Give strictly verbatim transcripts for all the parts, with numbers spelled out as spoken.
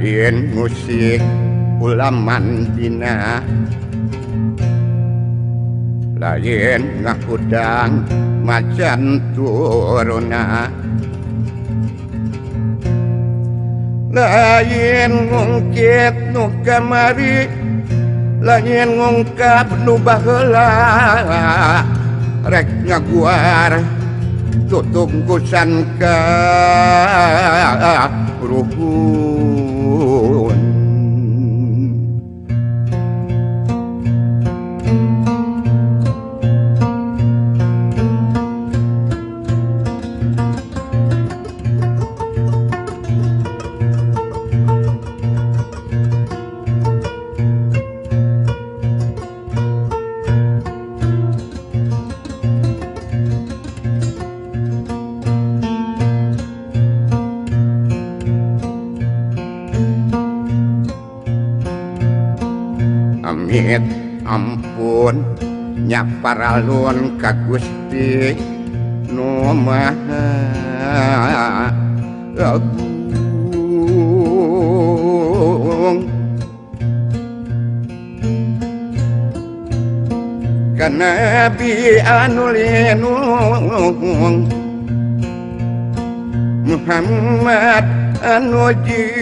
lain musik ulaman dina lain ngakudang macan turuna lain ngungkit nu kamari lain ngungkap nu baheula rek ngaguar tutungkusan ka ruhun amit ampun nyaparalun ka Gusti nu Maha Agung ka Nabi anu linung Muhammad anu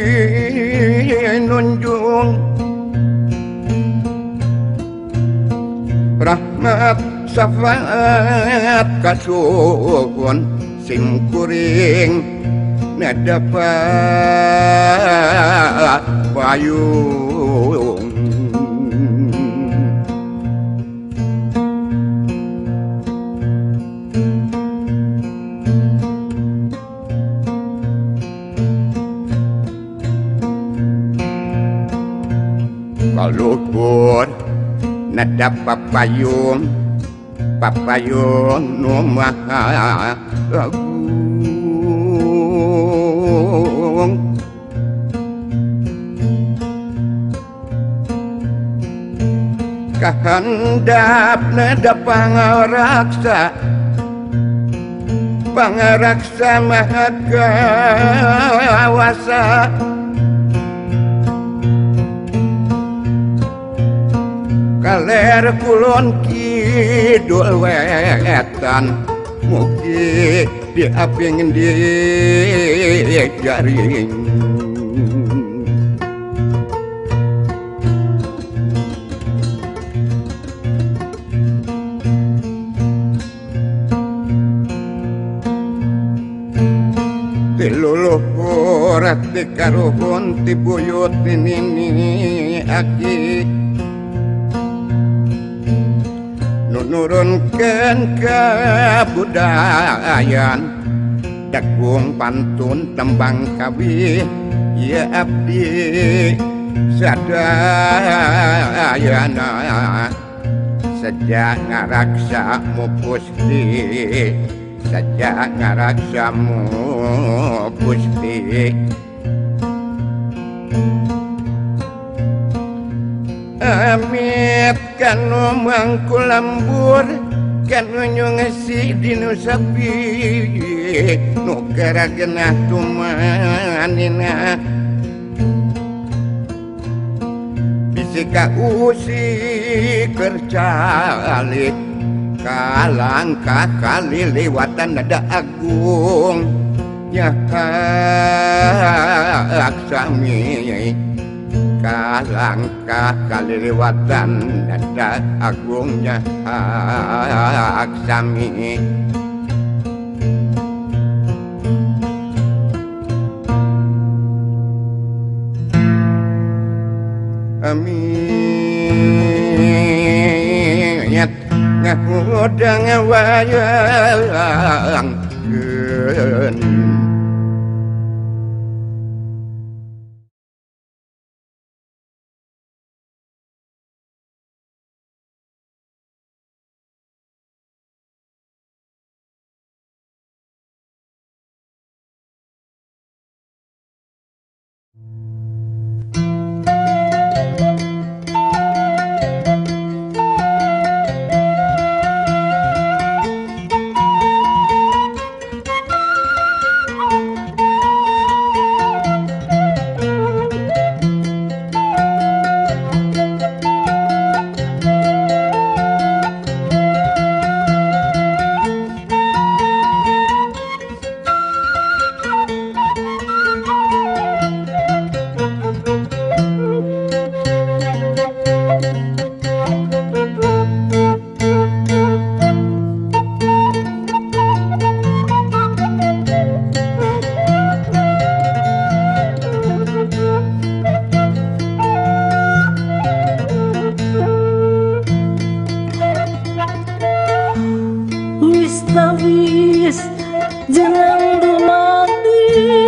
jinunjung rahmat syafaat kasuhun simkuring nadapa payung kalupur nada papayung papayung nu Maha Agung kahandap nada pangaraksa pangaraksa Maha Kawasa kaler kulon kidul wetan mugi diaping di jaring tiluluhur ati karuhun tibuyut ini aki nurunkan kabudayan dagung pantun tembang kawi ya abdi sadayana sejak ngaraksamu Gusti sejak ngaraksamu Gusti amit kanu mangku lambur kanu nyongesi dinu sapi nu karagenah tumanina bisika usi kercalit kalangkah kali lewatan nada agung ya aksami kalangkah kaliliwatan nada agungnya aksami amit ngahudang wayang kawis jangan dumati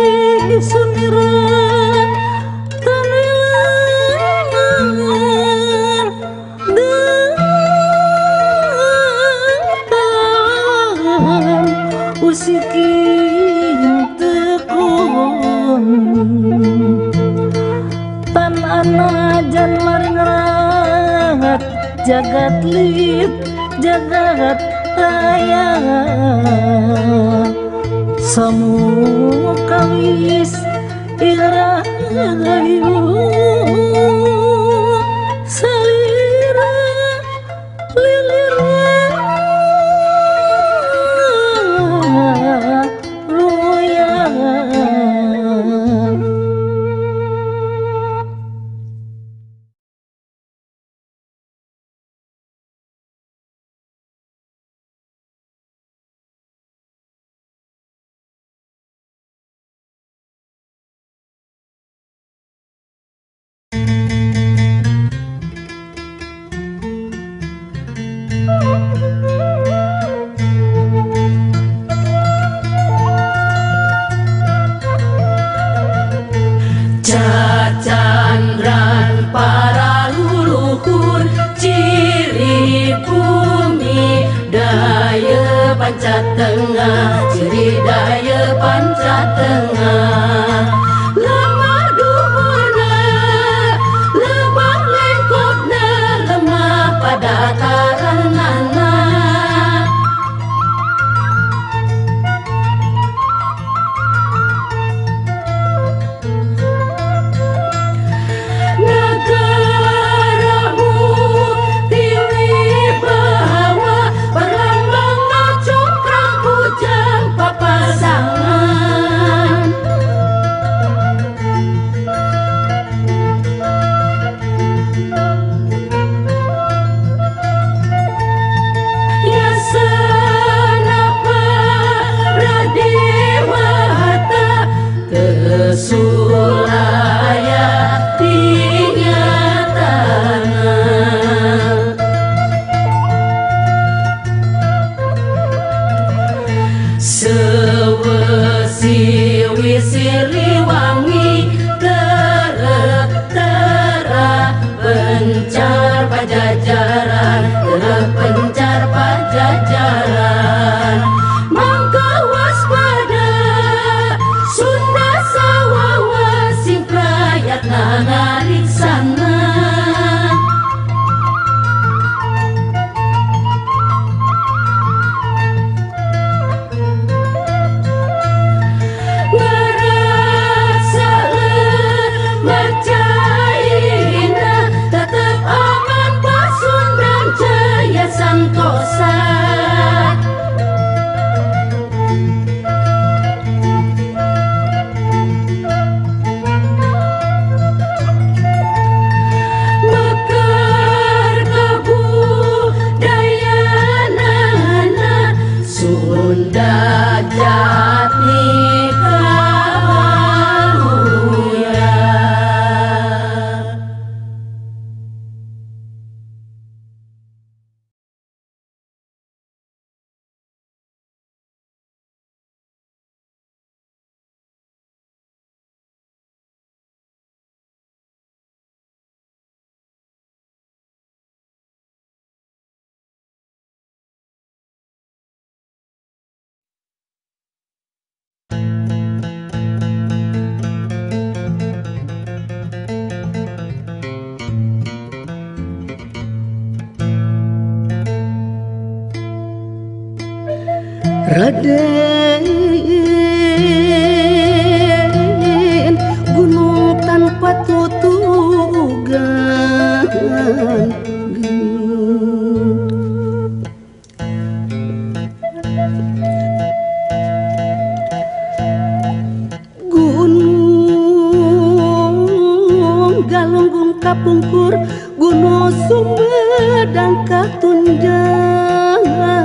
sundiran tanilangan dengan usiki tekun tan ana jan maring rahat jagat lit jagat raya samu kawis irayu salira lilira royang Cacandran para leluhur ciri bumi daya panca tengah ciri daya panca tengah lemah duburna lemah lengkotna lemah pada karanana Sulaya dinyatana sewesi wisiri wangi terek terah pencar pajajaran terek pencar pajajaran mangka waspada Sunda sawawa sing prayatna ngariksana ngerasa mercaina tetep aman Pasundan Jaya Santosa Sunda Jati Kaluya Raden gunung tanpa tutugan gunung galunggung kapungkur gunung Sumedang katunjang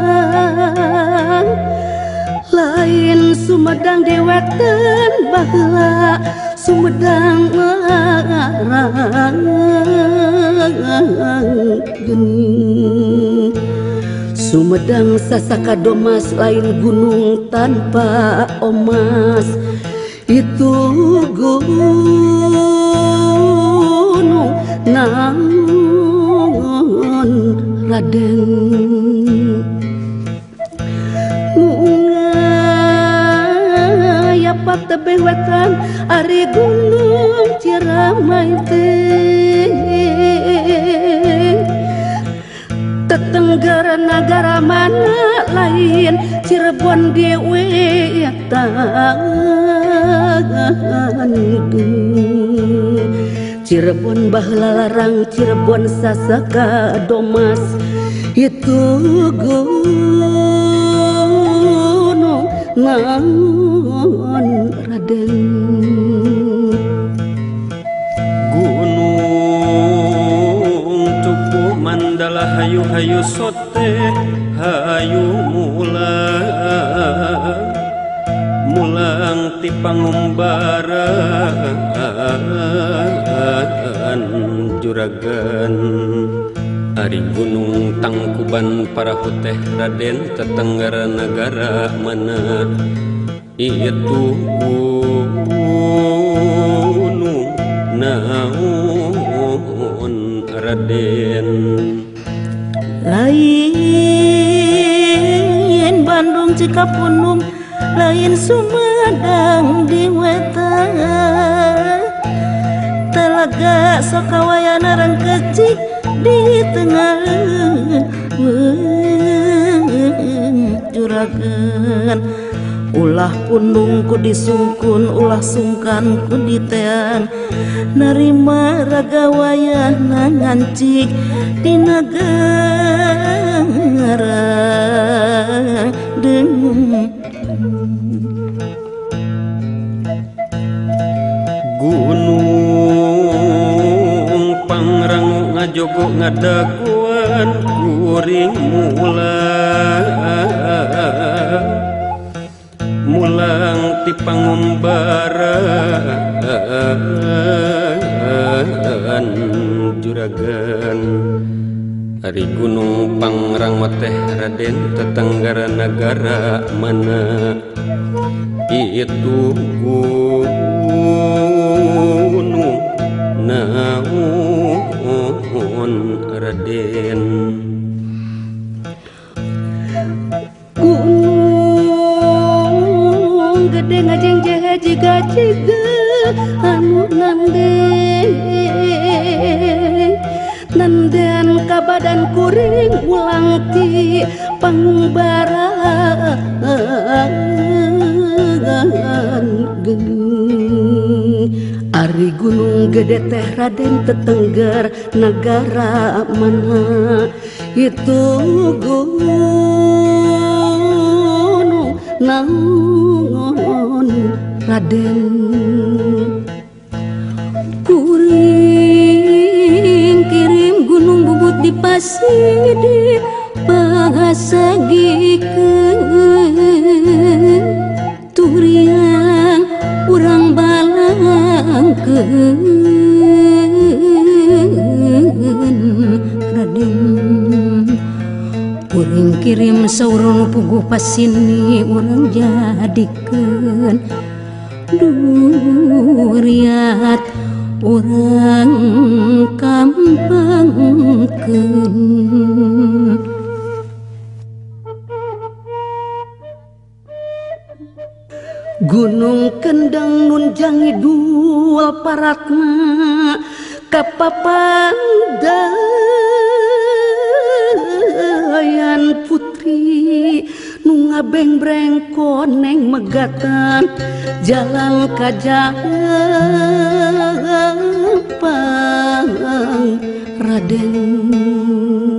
lain Sumedang deweken baheula Sumedang ngarang geuning Sumedang Sasaka Domas lain gunung tanpa omas. Itu gunung naon Raden. Ngaya patebeh wetan ari gunung Ciramai teh. Tetenggara nagara mana lain Cirebon dewe tangan. Cirebon baheula larang Cirebon Sasaka Domas. Itu gunung naon Raden. Mandala hayu-hayu sote hayu mulang mulang ti pangumbaran juragan ari gunung Tangkuban Parahu teh Raden tetenggara nagara mana itu gunung naon Raden. Lain Bandung Cikapunung, lain Sumedang di wetan. Telaga Sokawayana rang kecik di tengah juragan. Ulah punung ku disungkun, ulah sungkan ku ditean. Narima ragawayana ngancik di nagara deung. Gunung Pangrango ngajogo ngadaguan kuring mulang mulang ti pangumbaran juragan ari gunung Pangrango teh Raden tetenggara nagara mana itu gunung naon Raden. Gunung gede ngajeng jaga jiga jiga anu nande nandean ka badan kuring ulang ti pangumbaran geuning. Ari gunung gede teh Raden tetengger nagara mana itu gunung naon Raden. Kuring kirim gunung bubut di pasir bahasa gikeun turiang urang balangkeun Raden. Kuring kirim saurung puguh pasini urang jadikeun duriat urang kampangkeun. Gunung Kendeng nun jangi dua paratna kapapandayan putri nu ngabeng-breng koneng megatan jalan kajampang Raden.